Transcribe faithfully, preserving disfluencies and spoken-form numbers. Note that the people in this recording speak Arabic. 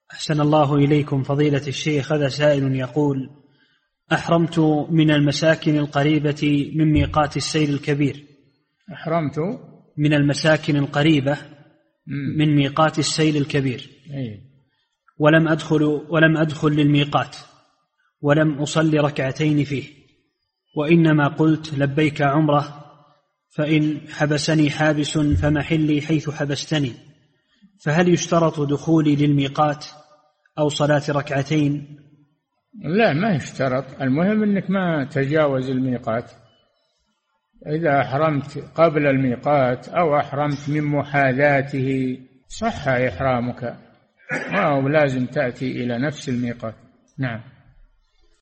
أحسن الله إليكم فضيلة الشيخ. هذا سائل يقول: أحرمت من المساكن القريبة من ميقات السيل الكبير. أحرمت من المساكن القريبة من ميقات السيل الكبير، ولم أدخل ولم أدخل للميقات، ولم أصلي ركعتين فيه، وإنما قلت لبيك عمرة، فإن حبسني حابس فمحلي حيث حبستني، فهل يشترط دخولي للميقات أو صلاة ركعتين؟ لا، ما يشترط، المهم أنك ما تجاوز الميقات. إذا أحرمت قبل الميقات أو أحرمت من محاذاته صح إحرامك، ما هو لازم تأتي إلى نفس الميقات. نعم.